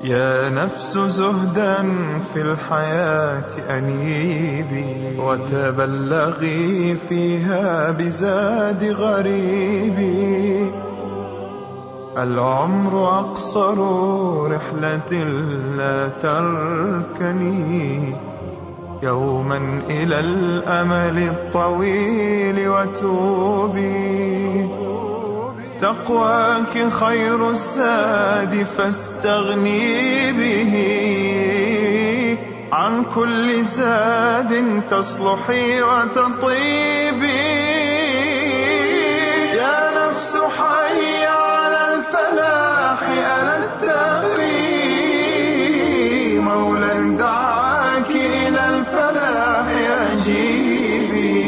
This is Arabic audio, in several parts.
يا نفس زهدا في الحياة أنيبي، وتبلغي فيها بزاد غريبي. العمر أقصر رحلة لا تركني يوما إلى الأمل الطويل وتوبي. تقواك خير الزاد فاستغني به، عن كل زاد تصلحي وتطيبي. يا نفس حي على الفلاح، ألا التقي مولا دعاك إلى الفلاح أجيبي.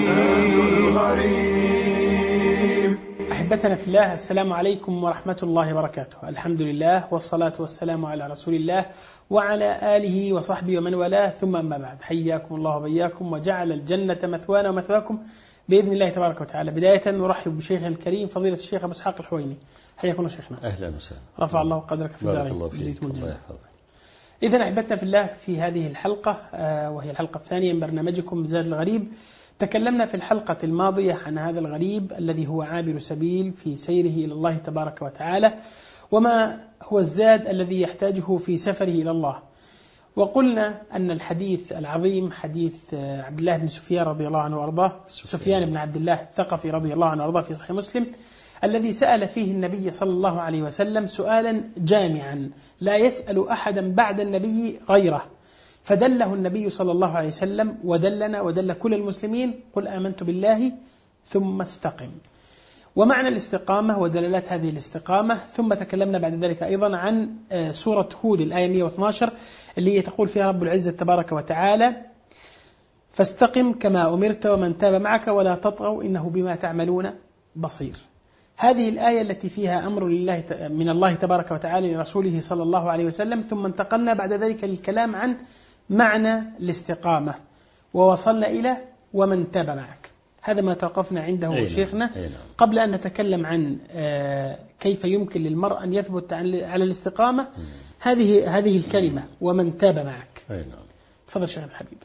أحبتنا في الله، السلام عليكم ورحمة الله وبركاته. الحمد لله والصلاة والسلام على رسول الله وعلى آله وصحبه ومن والاه، ثم أما بعد. حياكم الله وبياكم وجعل الجنة مثوانا ومثواكم بإذن الله تبارك وتعالى. بداية نرحب بشيخنا الكريم فضيلة الشيخ أبو إسحاق الحويني. حياكم الله شيخنا. أهلا وسهلا. رفع الله قدرك في بارك دارين. الله فيك. الله يحفظك. إذن أحبتنا في الله، في هذه الحلقة وهي الحلقة الثانية من برنامجكم زاد الغريب، تكلمنا في الحلقة الماضية عن هذا الغريب الذي هو عابر سبيل في سيره إلى الله تبارك وتعالى، وما هو الزاد الذي يحتاجه في سفره إلى الله. وقلنا أن الحديث العظيم حديث عبد الله بن سفيان رضي الله عنه وأرضاه، سفيان بن عبد الله الثقفي رضي الله عنه وأرضاه، في صحيح مسلم، الذي سأل فيه النبي صلى الله عليه وسلم سؤالا جامعا لا يسأل أحدا بعد النبي غيره، فدله النبي صلى الله عليه وسلم ودلنا ودل كل المسلمين: قل آمنت بالله ثم استقم. ومعنى الاستقامة ودلالات هذه الاستقامة. ثم تكلمنا بعد ذلك أيضا عن سورة هود الآية 112 اللي تقول فيها رب العزة تبارك وتعالى: فاستقم كما أمرت ومن تاب معك ولا تطغوا إنه بما تعملون بصير. هذه الآية التي فيها أمر لله من الله تبارك وتعالى لرسوله صلى الله عليه وسلم. ثم انتقلنا بعد ذلك للكلام عن معنى الاستقامة، ووصلنا إلى ومن تاب معك. هذا ما توقفنا عنده شيخنا قبل أن نتكلم عن كيف يمكن للمرء أن يثبت على الاستقامة. هذه الكلمة ومن تاب معك. تفضل شيخ الحبيب.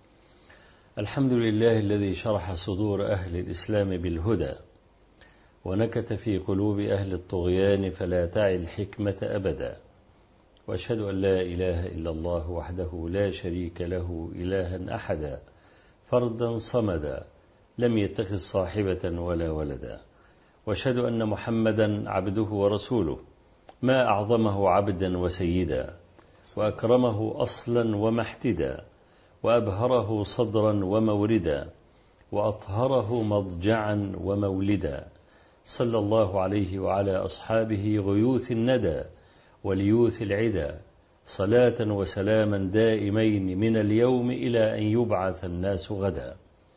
الحمد لله الذي شرح صدور أهل الإسلام بالهدى، ونكت في قلوب أهل الطغيان فلا تعي الحكمة أبدا. وأشهد أن لا إله إلا الله وحده لا شريك له إلها أحدا، فردا صمدا، لم يتخذ صاحبة ولا ولدا. وأشهد أن محمدا عبده ورسوله، ما أعظمه عبدا وسيدا، وأكرمه أصلا ومحتدا، وأبهره صدرا وموردا، وأطهره مضجعا ومولدا. صلى الله عليه وعلى أصحابه غيوث الندى وليوث العدا، صلاة وسلاما دائمين من اليوم إلى أن يبعث الناس غدا.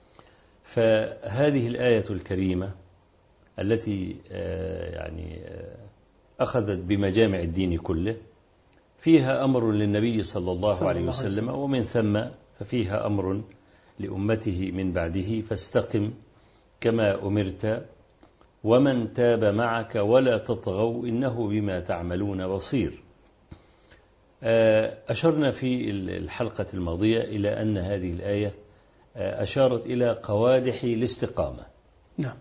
فهذه الآية الكريمة التي أخذت بمجامع الدين كله، فيها أمر للنبي صلى الله عليه وسلم، ومن ثم ففيها أمر لأمته من بعده: فاستقم كما أمرت ومن تاب معك ولا تطغوا إنه بما تعملون بصير. أشرنا في الحلقة الماضية إلى أن هذه الآية أشارت إلى قوادح الاستقامة. نعم.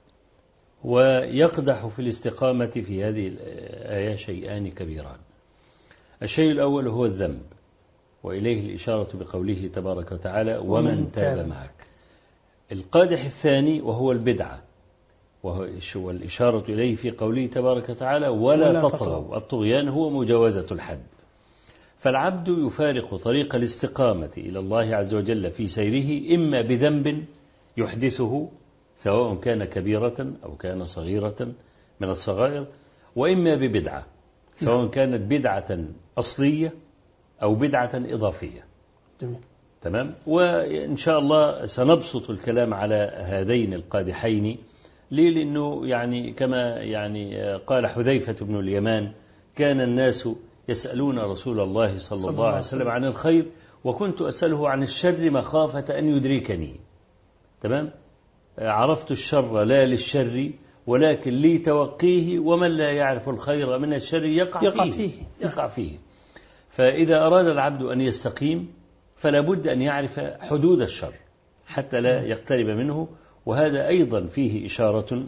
ويقدح في الاستقامة في هذه الآية شيئان كبيران. الشيء الأول هو الذنب، وإليه الإشارة بقوله تبارك وتعالى: ومن تاب معك. القادح الثاني وهو البدعة، والإشارة إليه في قوله تبارك وتعالى: ولا تطغوا. الطغيان هو مجاوزة الحد. فالعبد يفارق طريق الاستقامة إلى الله عز وجل في سيره إما بذنب يحدثه، سواء كان كبيرة أو كان صغيرة من الصغائر، وإما ببدعة، سواء كانت بدعة أصلية أو بدعة إضافية. تمام. وإن شاء الله سنبسط الكلام على هذين القادحين. ليه؟ لأنه كما قال حذيفة بن اليمان: كان الناس يسألون رسول الله صلى الله عليه وسلم عن الخير، وكنت أسأله عن الشر مخافة أن يدركني. تمام. عرفت الشر لا للشر ولكن لي توقيه، ومن لا يعرف الخير من الشر يقع فيه. فإذا أراد العبد أن يستقيم فلا بد أن يعرف حدود الشر حتى لا يقترب منه. وهذا أيضا فيه إشارة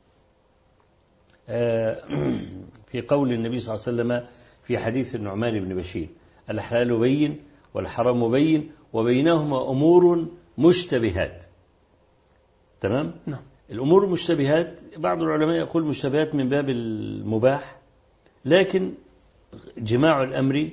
في قول النبي صلى الله عليه وسلم في حديث النعمان بن بشير: الحلال بين والحرام بين وبينهما أمور مشتبهات. تمام؟ نعم. الأمور المشتبهات بعض العلماء يقول مشتبهات من باب المباح، لكن جماع الأمر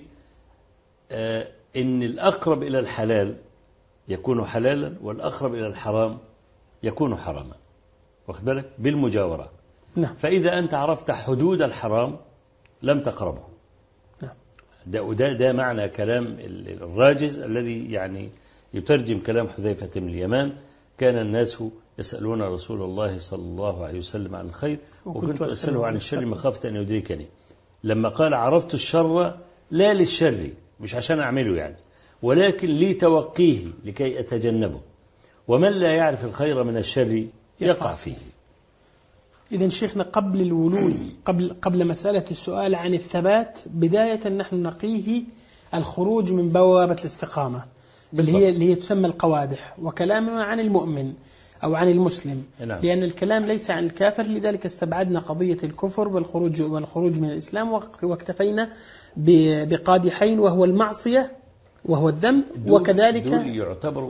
إن الأقرب إلى الحلال يكون حلالا والأقرب إلى الحرام يكون حراما، واخد بالك؟ بالمجاورة. نعم. فإذا أنت عرفت حدود الحرام لم تقربه. نعم. ده معنى كلام الراجز الذي يعني يترجم كلام حذيفة بن اليمان: كان الناس يسألون رسول الله صلى الله عليه وسلم عن الخير وكنت أسأله عن الشر مخافة أن يدركني. لما قال عرفت الشر لا للشر، مش عشان أعمله يعني، ولكن لتوقيه لكي أتجنبه. ومن لا يعرف الخير من الشر يقع فيه. إذن شيخنا قبل الولوج قبل مسألة السؤال عن الثبات بداية نحن نقيه الخروج من بوابة الاستقامة اللي هي تسمى القوادح، وكلامنا عن المؤمن أو عن المسلم. نعم. لأن الكلام ليس عن الكافر، لذلك استبعدنا قضية الكفر والخروج من الإسلام، واكتفينا بقادحين وهو المعصية وهو الذنب، وكذلك دول يعتبروا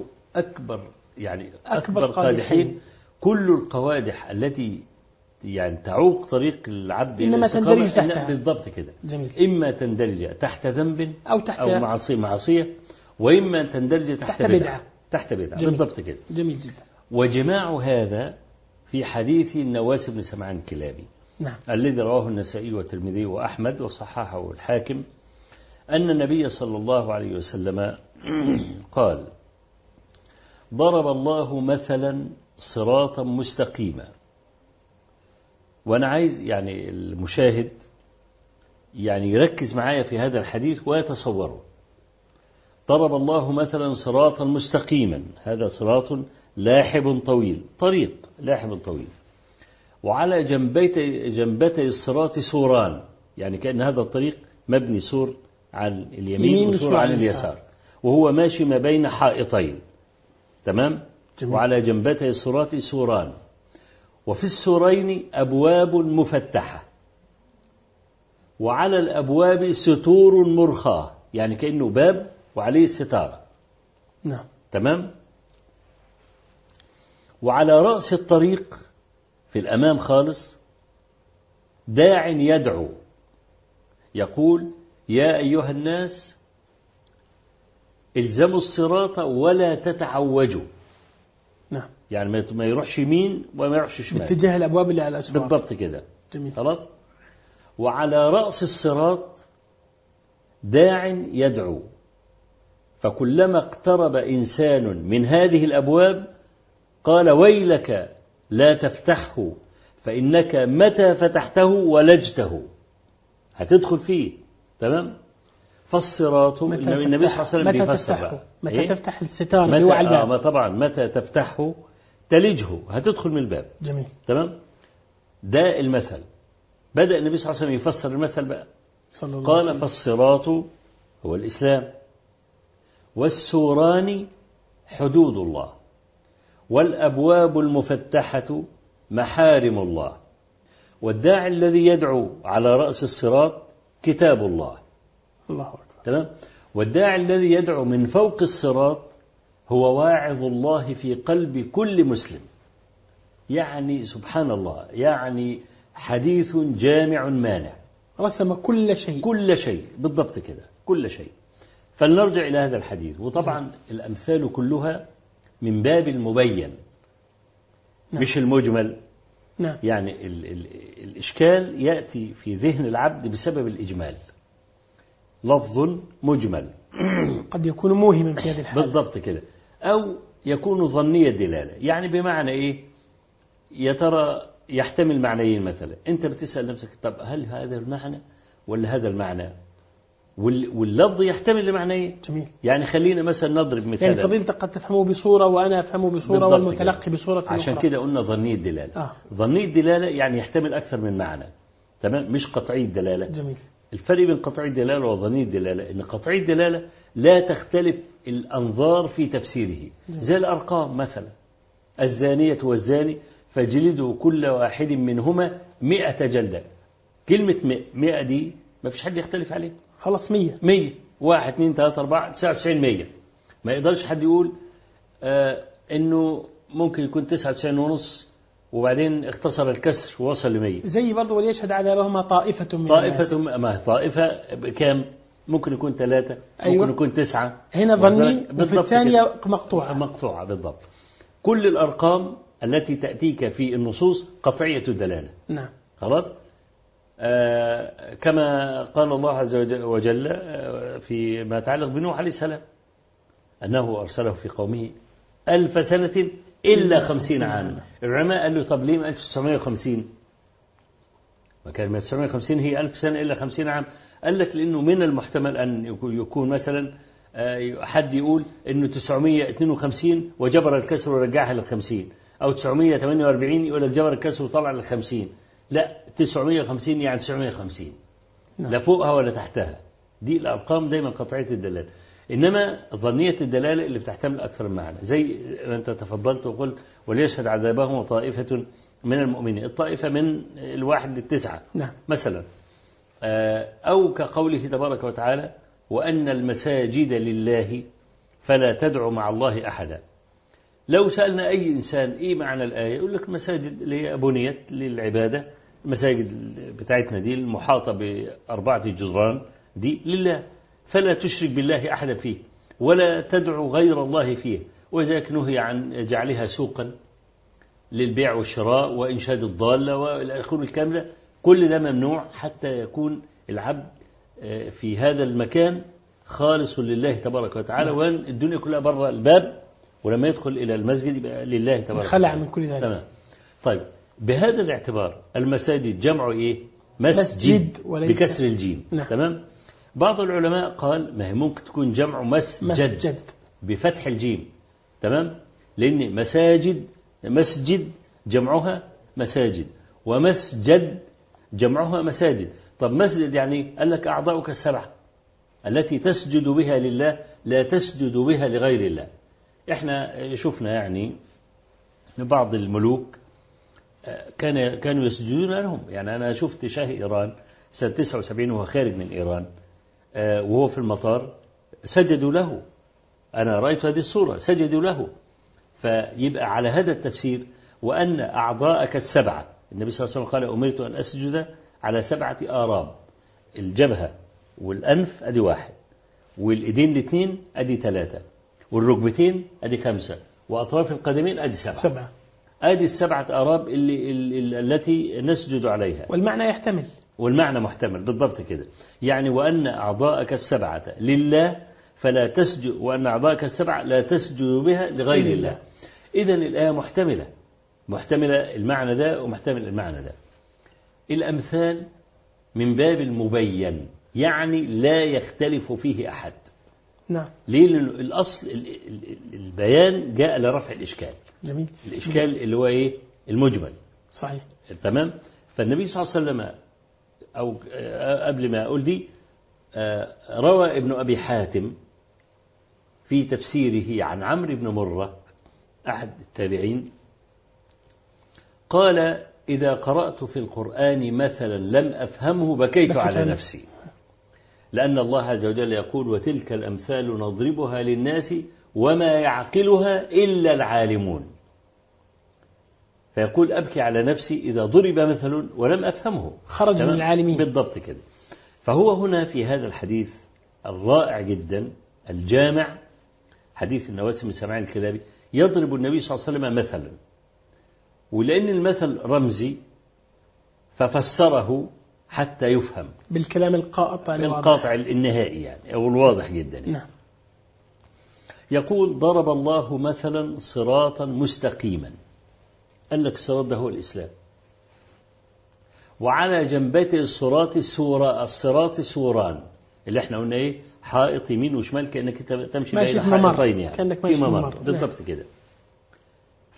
أكبر قادحين. كل القوادح التي يعني تعوق طريق العبد إنما تندرج تحتها. بالضبط كده. جميل. إما تندرج تحت ذنب أو معصية، وإما تندرج تحت بدعة. بالضبط كده. جميل جدا. وجماع هذا في حديث النواس بن سمعان الكلابي. نعم. الذي رواه النسائي والترمذي وأحمد وصححه الحاكم، أن النبي صلى الله عليه وسلم قال: ضرب الله مثلا صراطا مستقيما. وأنا عايز يعني المشاهد يعني يركز معايا في هذا الحديث ويتصوره. ضرب الله مثلا صراطا مستقيما، هذا صراط لاحب طويل، طريق لاحب طويل، وعلى جنبتي الصراط سوران، يعني كأن هذا الطريق مبني سور عن اليمين وسور عن اليسار، وهو ماشي ما بين حائطين. تمام؟ جميل. وعلى جنبتي الصراط سوران، وفي السورين أبواب مفتحة، وعلى الأبواب ستور مرخاة، يعني كأنه باب وعليه ستارة. نعم. تمام؟ وعلى رأس الطريق في الأمام خالص داع يدعو يقول: يا أيها الناس الزموا الصراط ولا تتعوجوا. نعم. يعني ما يروحش يمين وما يروحش شمال، باتجاه الأبواب اللي على الأسواق. بالضبط كده. جميل. خلاص. وعلى رأس الصراط داع يدعو، فكلما اقترب إنسان من هذه الأبواب قال: ويلك لا تفتحه فإنك متى فتحته ولجته، هتدخل فيه. تمام؟ فالصراط النبي صلى الله عليه وسلم بيفسر متى تفتح الستار اللي هو على الباب. طبعا متى تفتحه تلجه، هتدخل من الباب. جميل. تمام؟ ده المثل. بدأ النبي صلى الله عليه وسلم يفسر المثل بقى، قال: فالصراط هو الإسلام، والسوران حدود الله، والأبواب المفتحة محارم الله، والداعي الذي يدعو على رأس الصراط كتاب الله. الله أكبر. تمام؟ والداعي الذي يدعو من فوق الصراط هو واعظ الله في قلب كل مسلم. يعني سبحان الله، يعني حديث جامع مانع، رسم كل شيء. كل شيء بالضبط كده، كل شيء. فلنرجع إلى هذا الحديث. وطبعا الأمثال كلها من باب المبين. نعم. مش المجمل. نعم. يعني الإشكال يأتي في ذهن العبد بسبب الإجمال، لفظ مجمل قد يكون موهما في هذه الحالة. بالضبط كده، أو يكون ظني الدلالة. يعني بمعنى إيه؟ يا ترى يحتمل معنيين. مثلا أنت بتسأل نفسك: طب هل هذا المعنى ولا هذا المعنى؟ واللفظ يحتمل المعنيين. جميل. يعني خلينا مثلا نضرب مثال. يعني فضيلتك قد تفهمه بصورة وأنا أفهمه بصورة والمتلقي بصورة أخرى. عشان كده قلنا ظني الدلالة. ظني الدلالة يعني يحتمل أكثر من معنى. تمام؟ مش قطعي الدلالة. جميل. الفرق بين قطعي الدلالة وظني الدلالة إن قطعي الدلالة لا تختلف الأنظار في تفسيره، زي الأرقام مثلا، الزانية والزاني فاجلدوا كل واحد منهما 100 جلدة. كلمة 100 دي ما فيش حد يختلف عليها، خلاص 100. 100 1 2 3 4 99 100. ما يقدرش حد يقول إنه ممكن يكون 99 ونص وبعدين اختصر الكسر ووصل ل 100. زي برضه وليشهد عذابهما طائفة من الناس. ما طائفة بكام؟ ممكن يكون 3 أيوة. ممكن يكون 9. هنا ظني وفي الثانية مقطوعة بالضبط. كل الأرقام التي تأتيك في النصوص قطعية الدلالة. نعم. خلاص. كما قال الله عز وجل في ما يتعلق بنوح عليه السلام أنه أرسله في قومه 1000 سنة إلا 50 عاما. العلماء قالوا طب ليه ما 1950؟ وكان 1950 هي 1000 سنة إلا 50 عام. قال لك لأنه من المحتمل أن يكون مثلا حد يقول أنه 952 وجبر الكسر ورجعها لل50، أو 948 يقول لك جبر الكسر وطلع لل50. لا، 950 يعني 950. لا فوقها ولا تحتها. دي الأرقام دايما قطعية الدلالة. إنما ظنية الدلالة اللي بتحتمل أكثر من معنى، زي ما أنت تفضلت وقلت وليشهد عذابهم طائفة من المؤمنين. الطائفة من 1 ل9. نعم. مثلا أو كقوله تبارك وتعالى وأن المساجد لله فلا تدعوا مع الله أحدا. لو سألنا أي إنسان إيه معنى الآية يقول لك مساجد اللي هي بنيت للعبادة، المساجد بتاعتنا دي المحاطة ب4 جدران دي لله، فلا تشرك بالله أحدا فيه ولا تدعو غير الله فيه. وذلك نهي عن جعلها سوقا للبيع والشراء وإنشاد الضالة والأخير الكلام ده، كل ده ممنوع حتى يكون العبد في هذا المكان خالص لله تبارك وتعالى، وأن الدنيا كلها بره الباب، ولما يدخل إلى المسجد يبقى لله تبارك وتعالى. خلع من كل ذلك. تمام. طيب بهذا الاعتبار المساجد جمع إيه؟ مسجد بكسر الجيم. نعم. تمام. بعض العلماء قال ما هي ممكن تكون جمع مسجد بفتح الجيم. تمام. لأن مسجد جمعها مساجد، ومسجد جمعها مساجد. طب مسجد يعني قال لك أعضاؤك ال7 التي تسجد بها لله لا تسجد بها لغير الله. احنا شفنا يعني بعض الملوك كانوا يسجدون لهم. يعني أنا شفت شاه إيران سنة 79 وهو خارج من إيران وهو في المطار سجدوا له. أنا رأيت هذه الصورة، سجدوا له. فيبقى على هذا التفسير وأن أعضاءك ال7، النبي صلى الله عليه وسلم قال أمرت أن أسجد على 7 آراب، الجبهة والأنف أدي 1، والإيدين الاثنين أدي 3، والركبتين أدي 5، وأطراف القدمين أدي 7. أدي ال7 آراب التي نسجد عليها. والمعنى يحتمل، والمعنى محتمل بالضبط كده. يعني وأن أعضاءك ال7 لله فلا تسجد، وأن أعضاءك ال7 لا تسجد بها لغير الله. إذن الآية محتملة المعنى ده ومحتمل المعنى ده. الأمثال من باب المبين، يعني لا يختلف فيه أحد. نعم. ليه؟ لأن الأصل البيان جاء لرفع الإشكال. جميل. الإشكال اللي هو إيه؟ المجمل. صحيح. تمام. فالنبي صلى الله عليه وسلم أو قبل ما أقول دي روى ابن أبي حاتم في تفسيره عن عمرو بن مرة أحد التابعين قال إذا قرأت في القرآن مثلا لم أفهمه بكيت على نفسي، لأن الله عز وجل يقول وتلك الأمثال نضربها للناس وما يعقلها إلا العالمون. فيقول أبكي على نفسي إذا ضرب مثل ولم أفهمه، خرج من العالمين. بالضبط كده. فهو هنا في هذا الحديث الرائع جدا الجامع، حديث النواس بن سمعان الكلابي، يضرب النبي صلى الله عليه وسلم مثلا، ولأن المثل رمزي ففسره حتى يفهم بالكلام القاطع النهائي يعني أو الواضح جدا يعني. نعم. يقول ضرب الله مثلا صراطا مستقيما. قال لك الصراط ده هو الإسلام، وعلى جنبته الصراط سوران، اللي احنا قلنا ايه؟ حائط يمين وشمال، كأنك تمشي بين حائطين يعني كأنك ماشي في ممر. بالضبط كده.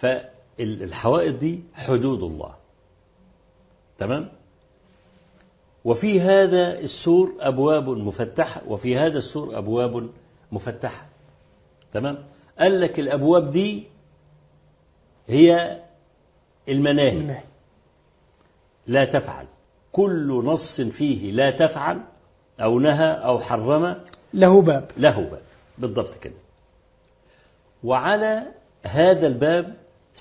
فالحوائط دي حدود الله. تمام. وفي هذا السور أبواب مفتحة وفي هذا السور أبواب مفتحة. تمام. قال لك الأبواب دي هي المناهي، لا تفعل، كل نص فيه لا تفعل أو نهى أو حرم له باب، له باب، بالضبط كده. وعلى هذا الباب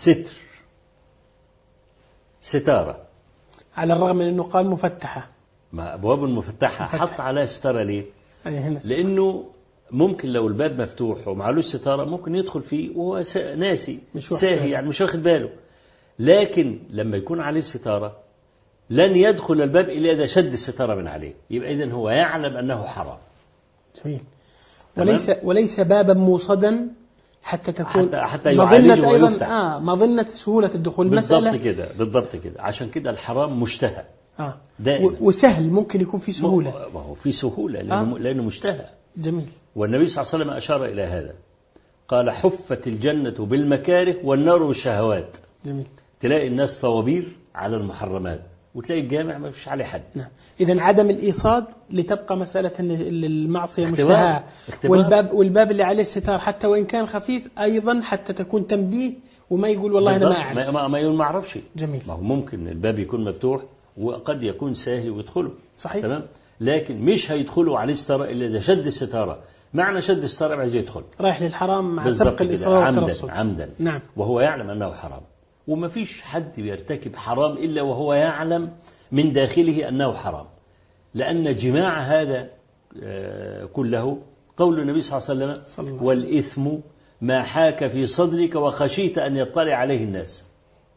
ستارة، على الرغم من أنه قال مفتحة، ما أبواب مفتحة حط عليها ستارة ليه؟ لأنه ممكن لو الباب مفتوح ومعلوش ستارة ممكن يدخل فيه وهو ناسي ساهي، يعني مش واخد باله. لكن لما يكون عليه ستارة لن يدخل الباب إلا إذا شد الستارة من عليه، يبقى إذن هو يعلم أنه حرام. جميل. وليس بابا موصدا حتى تكون حتى يعالج ويفتح. مظنة سهولة الدخول. بالضبط كده. عشان كده الحرام مشتهى دائما، وسهل، ممكن يكون في سهولة. ما هو في سهولة لأنه مشتهى. جميل. والنبي صلى الله عليه وسلم أشار إلى هذا، قال حفت الجنة بالمكاره والنار بالشهوات. جميل. تلاقي الناس طوابير على المحرمات وتلاقي الجامع ما فيش عليه حد. نعم. إذن عدم الإيصاد لتبقى مسألة أن المعصية مشتهى، والباب اللي عليه الستار حتى وإن كان خفيف أيضا حتى تكون تنبيه وما يقول والله أنا ما أعرف. ما أعرفش. جميل. ما هو ممكن الباب يكون مفتوح وقد يكون ساهي ويدخله. صحيح. تمام. لكن مش هيدخلوا عليه ستارة إلا إذا شد الستارة. معنى شد الستارة عايز يدخل، رايح للحرام مع سبق الإصرار والترصد عمدا. نعم. وهو يعلم أنه حرام، وما فيش حد بيرتكب حرام إلا وهو يعلم من داخله أنه حرام، لأن جماع هذا كله قول النبي صلى الله عليه وسلم والإثم ما حاك في صدرك وخشيت أن يطلع عليه الناس.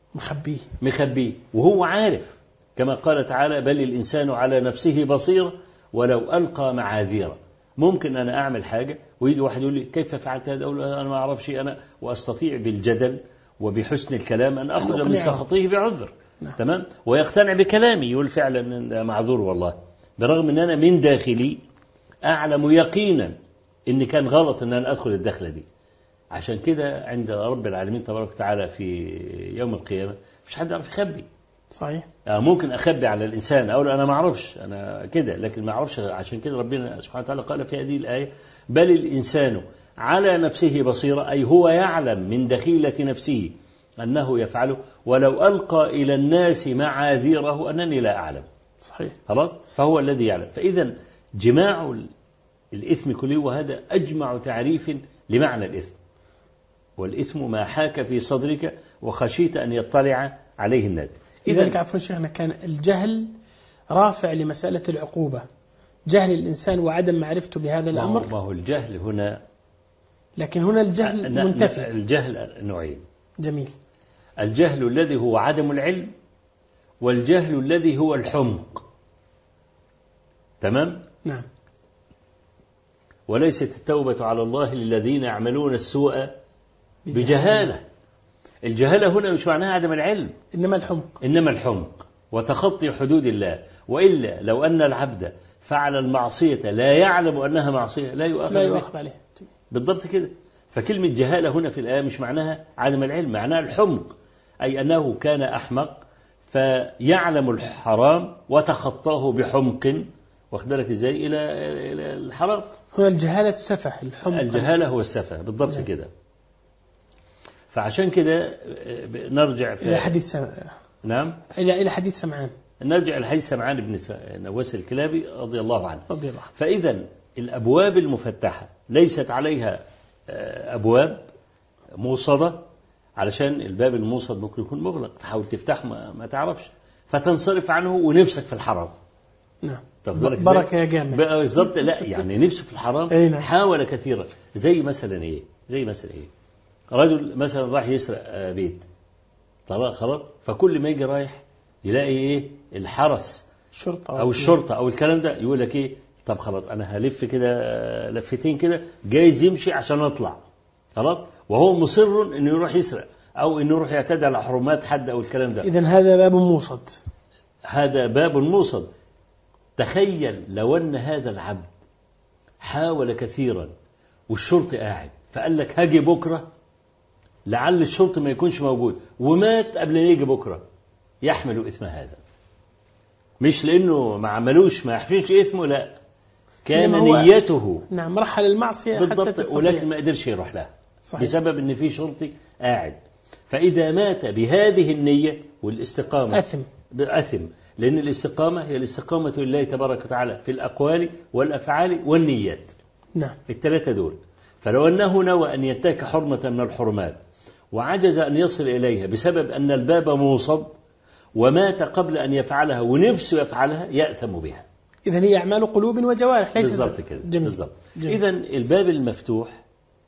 مخبيه وهو عارف، كما قال تعالى بل الإنسان على نفسه بصير ولو ألقى معاذيره. ممكن أنا أعمل حاجة ويجي واحد يقول لي كيف فعلت هذا، أقول أنا ما أعرفش، أنا وأستطيع بالجدل وبحسن الكلام أن أخذ من سخطه بعذر. نعم. تمام. ويقتنع بكلامي، يقول فعلا معذور والله، برغم أن أنا من داخلي أعلم يقينا إن كان غلط أن أنا أدخل الدخلة دي. عشان كده عند رب العالمين تبارك وتعالى في يوم القيامة مش حد يعرف يخبي. صحيح. ممكن أخبي على الإنسان، أقول أنا ما أعرفش، أنا كده، لكن ما أعرفش. عشان كده ربنا سبحانه وتعالى قال في هذه الآية بل الإنسان على نفسه بصيرة، أي هو يعلم من دخيلة نفسه أنه يفعله ولو ألقى إلى الناس معاذيره أنني لا أعلم. صحيح. خلاص. فهو الذي يعلم. فإذا جماع الإثم كله، وهذا أجمع تعريف لمعنى الإثم. والإثم ما حاك في صدرك وخشيت أن يطلع عليه الناس. لذلك عفوا شيخنا كان الجهل رافع لمسألة العقوبة، جهل الإنسان وعدم معرفته بهذا الأمر. ما هو الجهل هنا، لكن هنا الجهل منتفي. الجهل نوعين. جميل. الجهل الذي هو عدم العلم، والجهل الذي هو الحمق. تمام. نعم. وليست التوبة على الله للذين يعملون السوء بجهالة. الجهالة هنا مش معناها عدم العلم، إنما الحمق وتخطي حدود الله. وإلا لو أن العبد فعل المعصية لا يعلم أنها معصية لا يؤاخذ عليه. بالضبط كده. فكلمة جهالة هنا في الآية مش معناها عدم العلم، معناها الحمق، أي أنه كان أحمق فيعلم الحرام وتخطاه بحمق، واخد بالك إزاي، إلى الحرام. هو الجهالة السفه، الحمق الجهالة هو السفه، بالضبط كده. فعشان كده نرجع إلى حديث نعم إلى حديث سمعان. نرجع إلى حديث سمعان بن نواس الكلابي رضي الله عنه. رضي الله. فإذا الأبواب المفتحة ليست عليها أبواب موصدة، علشان الباب الموصد ممكن يكون مغلق، تحاول تفتح ما تعرفش فتنصرف عنه ونفسك في الحرام. نعم. بركة يا جامع. بالضبط. لا يعني نفسه في الحرام حاول كثيرا. زي مثلا إيه رجل مثلا راح يسرق بيت، طبعا خلاص، فكل ما يجي رايح يلاقي ايه الحرس او الشرطه او الكلام ده، يقول لك ايه طب خلاص انا هلف كده لفتين كده جايز يمشي عشان اطلع، خلاص، وهو مصر انه يروح يسرق او انه يروح يعتدي على حرمات حد او الكلام ده. اذا هذا باب موصد. هذا باب موصد. تخيل لو ان هذا العبد حاول كثيرا والشرطي قاعد فقال لك هاجي بكره، لعل الشرطي ما يكونش موجود ومات قبل ما يجي بكره، يحمل إثم هذا. مش لأنه ما عملوش ما يحفظش اسمه، لا، كان إنما هو نيته نعم رحل المعصية حتى بالضبط، تستطيع. ولكن ما قدرش يروح لها صحيح. بسبب ان في شرطي قاعد. فإذا مات بهذه النية والاستقامة أثم، لأن الاستقامة هي الاستقامة لله تبارك وتعالى في الأقوال والأفعال والنيات. نعم. الثلاثة دول. فلو أنه نوى أن يتاك حرمة من الحرمات وعجز أن يصل إليها بسبب أن الباب موصد ومات قبل أن يفعلها ونفسه يفعلها، يأثم بها. إذن هي أعمال قلوب وجوارح ليس بالضبط كده. بالضبط. جميل. إذن الباب المفتوح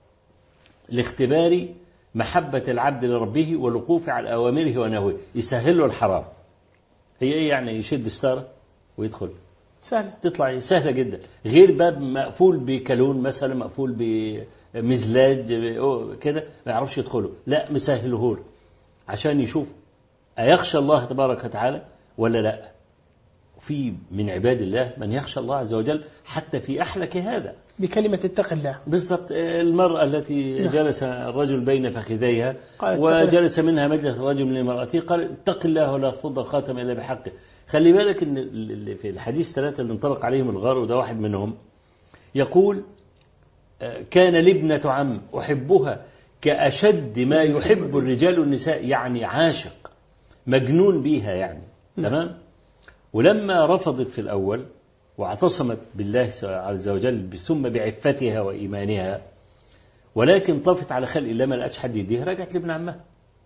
لاختبار محبة العبد لربه والوقوف على أوامره ونهيه، يسهل له الحرام. هي إيه يعني؟ يشد ستارة ويدخل، سهلة، تطلع سهلة جدا، غير باب مقفول بكالون مثلا، مقفول بمزلاج كده ما يعرفش يدخله، لا مسهله له عشان يشوف أيخشى الله تبارك وتعالى ولا لا. في من عباد الله من يخشى الله عز وجل حتى في أحلك هذا بكلمة اتق الله. بالضبط. المرأة التي جلس الرجل بين فخذيها وجلس منها مجلس الرجل من امرأته، قال اتق الله ولا تفض الخاتم إلا بحقه. خلي بالك ان في الحديث ثلاثة اللي انطبق عليهم الغار، وده واحد منهم، يقول كان لابنة عم أحبها كأشد ما يحب الرجال النساء، يعني عاشق مجنون بيها يعني. تمام. ولما رفضت في الأول واعتصمت بالله عز وجل ثم بعفتها وإيمانها، ولكن طفت على خلق الله ما لقتش حد يديها، رجعت لابن عمها،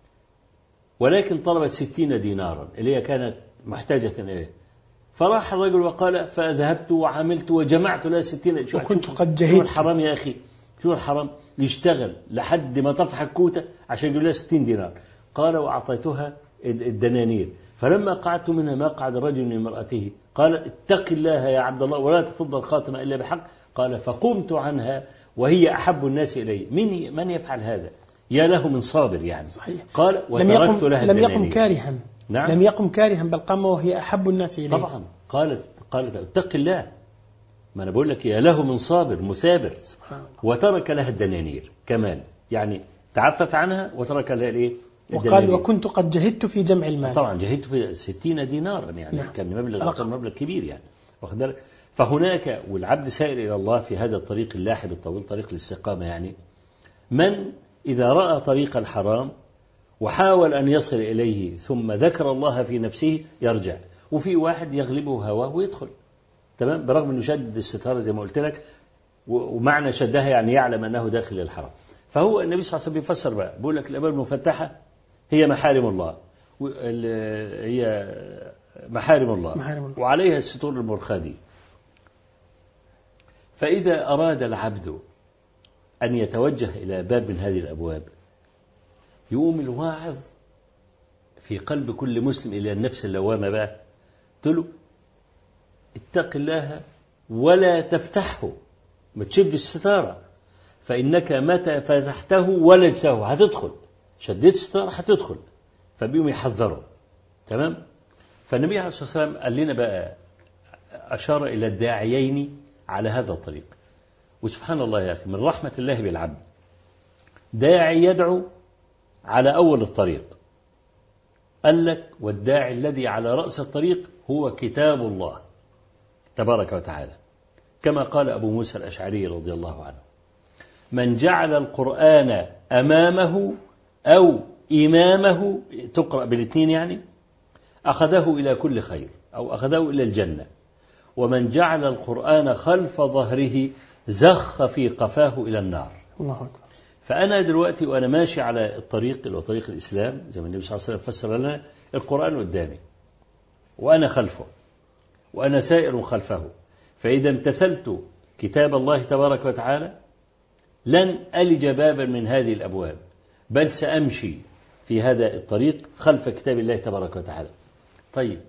ولكن طلبت 60 دينارا اللي هي كانت محتاجة إليه. فراح الرجل وقال فذهبت وعملت وجمعت لها 60. وكنت قد جهدت. شو الحرام يا أخي، شو الحرام؟ يشتغل لحد ما تفحك الكوتة عشان يجيب لها 60 دينار. قال وأعطيتها الدنانير. فلما قعدت منها ما قعد الرجل من امرأته، قال اتق الله يا عبد الله ولا تفض الخاتم إلا بحق. قال فقمت عنها وهي أحب الناس إلي. من يفعل هذا؟ يا له من صابر يعني. صحيح. قال وتركت لها لم يقم كارها. نعم. لم يقم كارها بل قام وهي أحب الناس إليه. طبعا. قالت اتق الله، ما أنا بقول لك يا له من صابر مثابر. وترك لها الدنانير كمان، يعني تعفف عنها وترك لها الايه؟ وقال وكنت قد جهدت في جمع المال. طبعا جهدت في 60 دينارا يعني. نعم. كان مبلغ كبير يعني، واخد بالك. فهناك والعبد سائر إلى الله في هذا الطريق اللاحب الطويل، طريق الاستقامة يعني، من إذا رأى طريق الحرام وحاول أن يصل إليه ثم ذكر الله في نفسه يرجع. وفي واحد يغلبه هواه ويدخل، تمام، برغم أنه شدد الستارة زي ما قلت لك، ومعنى شدها يعني يعلم أنه داخل الحرام. فهو النبي صلى الله عليه وسلم بيفسر بقى، بيقول لك الأبواب المفتحة هي محارم الله، هي محارم الله وعليها الستور المرخدي. فإذا أراد العبد أن يتوجه إلى باب من هذه الأبواب، يقوم الواعظ في قلب كل مسلم إلى النفس اللوامة بقى، تقول اتق الله ولا تفتحه، ما تشد الستارة، فإنك متى فتحته ولجته هتدخل، شديت الستارة هتدخل. فبيهم يحذروا. تمام. فالنبي عليه الصلاة والسلام قال لنا بقى، أشار إلى الداعيين على هذا الطريق. وسبحان الله يا أخي من رحمة الله بالعبد، داعي يدعو على أول الطريق، قال لك والداعي الذي على رأس الطريق هو كتاب الله تبارك وتعالى، كما قال أبو موسى الأشعري رضي الله عنه: من جعل القرآن أمامه أو إمامه، تقرأ بالاثنين يعني، أخذه إلى كل خير أو أخذه إلى الجنة. ومن جعل القرآن خلف ظهره زخ في قفاه إلى النار. الله أكبر. فأنا دلوقتي وأنا ماشي على الطريق اللي هو طريق الإسلام زي ما النبي صلى الله عليه وسلم فسر لنا، القرآن قدامي وأنا خلفه وأنا سائر خلفه، فإذا امتثلت كتاب الله تبارك وتعالى لن ألج بابا من هذه الأبواب، بل سأمشي في هذا الطريق خلف كتاب الله تبارك وتعالى. طيب،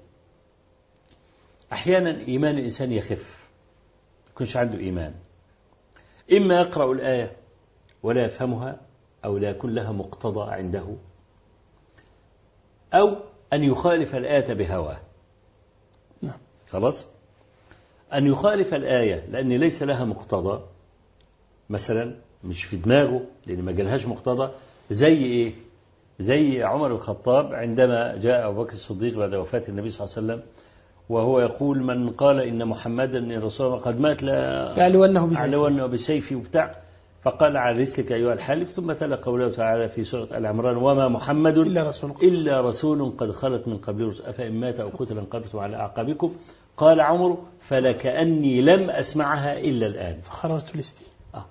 أحيانا إيمان الإنسان يخف، يكونش عنده إيمان، إما يقرأ الآية ولا يفهمها أو لا يكون لها مقتضى عنده، أو أن يخالف الآية بهواه. خلاص، أن يخالف الآية لأن ليس لها مقتضى، مثلا مش في دماغه لأن ما جالهاش مقتضى. زي إيه؟ زي عمر الخطاب عندما جاء أبو بكر الصديق بعد وفاة النبي صلى الله عليه وسلم وهو يقول من قال إن محمدا رسول الله قد مات لأعلونه بسيفي وبتاع، فقال على رسلك أيها الحالف، ثم تلا قوله تعالى في سورة آل عمران وما محمد إلا رسول قد خلت من قبله أفإن مات أو قتل انقلبتم على أعقابكم. قال عمر فلكأني لم أسمعها إلا الآن فخرجت لستي.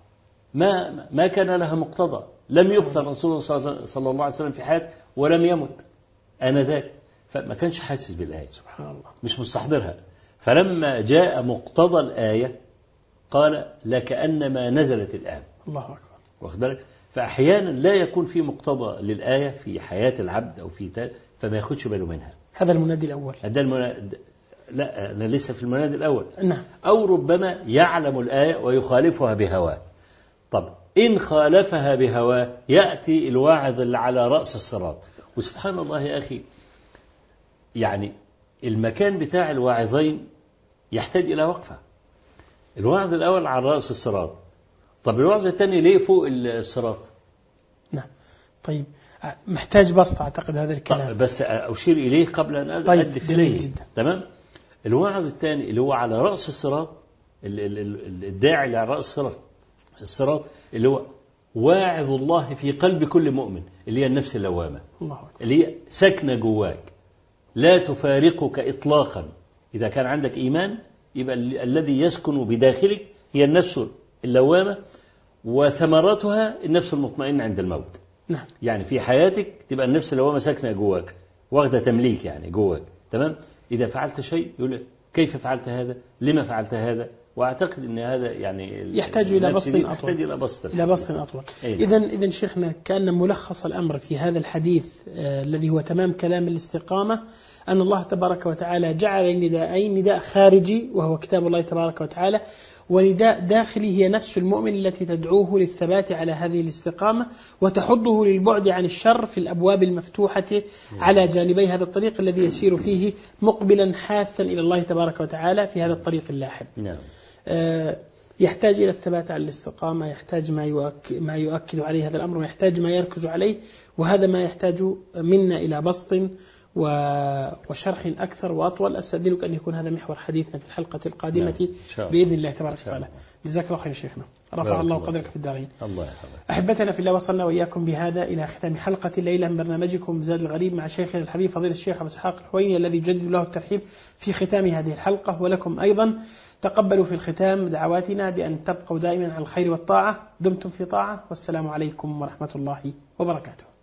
ما كان لها مقتضى، لم يقتل رسول الله صلى الله عليه وسلم في حياته ولم يمت آنذاك، فما كانش حاسس بالآية سبحان الله، مش مستحضرها. فلما جاء مقتضى الآية قال لكأنما نزلت الآن. الله أكبر. واخد بالك؟ فأحيانا لا يكون في مقتضى للآية في حياة العبد أو في فما ياخدش باله منها. هذا المنادي الأول. لا أنا لسه في المنادي الأول. نعم. أو ربما يعلم الآية ويخالفها بهواه. طب إن خالفها بهواه يأتي الواعظ اللي على رأس الصراط. وسبحان الله يا أخي، يعني المكان بتاع الواعظين يحتاج إلى وقفة. الواعظ الأول على رأس الصراط، طب الواعظ الثاني ليه فوق الصراط؟ نعم. طيب محتاج بسط أعتقد هذا الكلام. بس أشير إليه قبل أن أدف إليه. تمام. الواعظ الثاني اللي هو على رأس الصراط، الداعي اللي على رأس الصراط اللي هو واعظ الله في قلب كل مؤمن، اللي هي النفس اللوامة، اللي هي ساكنة جواك لا تفارقك إطلاقا. إذا كان عندك إيمان يبقى الذي يسكن بداخلك هي النفس اللوامة، وثمرتها النفس المطمئنة عند الموت. نعم. يعني في حياتك تبقى النفس اللوامة ساكنة جواك، واخدة تمليك يعني جواك. تمام. إذا فعلت شيء يقول كيف فعلت هذا؟ لما فعلت هذا؟ وأعتقد أن هذا يعني يحتاج إلى بسط أطول. يحتاج إلى بسط أطول. إذن شيخنا كان ملخص الأمر في هذا الحديث الذي هو تمام كلام الاستقامة، أن الله تبارك وتعالى جعل النداءين، نداء خارجي وهو كتاب الله تبارك وتعالى، ونداء داخلي هي نفس المؤمن التي تدعوه للثبات على هذه الاستقامة وتحضه للبعد عن الشر في الأبواب المفتوحة على جانبي هذا الطريق الذي يسير فيه مقبلا حاثا إلى الله تبارك وتعالى في هذا الطريق اللاحب. يحتاج إلى الثبات على الاستقامة، يحتاج ما يؤكد عليه هذا الأمر، ويحتاج ما يركز عليه، وهذا ما يحتاج منا إلى بسط وشرح أكثر وأطول. أستأذنك أن يكون هذا محور حديثنا في الحلقة القادمة بإذن الله تبارك وتعالى. جزاك الله خير شيخنا، رفع الله قدرك في الدارين. الله يحفظك. أحبتنا في الله، وصلنا وإياكم بهذا إلى ختام حلقة الليلة من برنامجكم زاد الغريب مع شيخنا الحبيب فضيلة الشيخ أبو إسحاق الحويني، الذي يجدد له الترحيب في ختام هذه الحلقة، ولكم أيضا. تقبلوا في الختام دعواتنا بأن تبقوا دائما على الخير والطاعة. دمتم في طاعة، والسلام عليكم ورحمة الله وبركاته.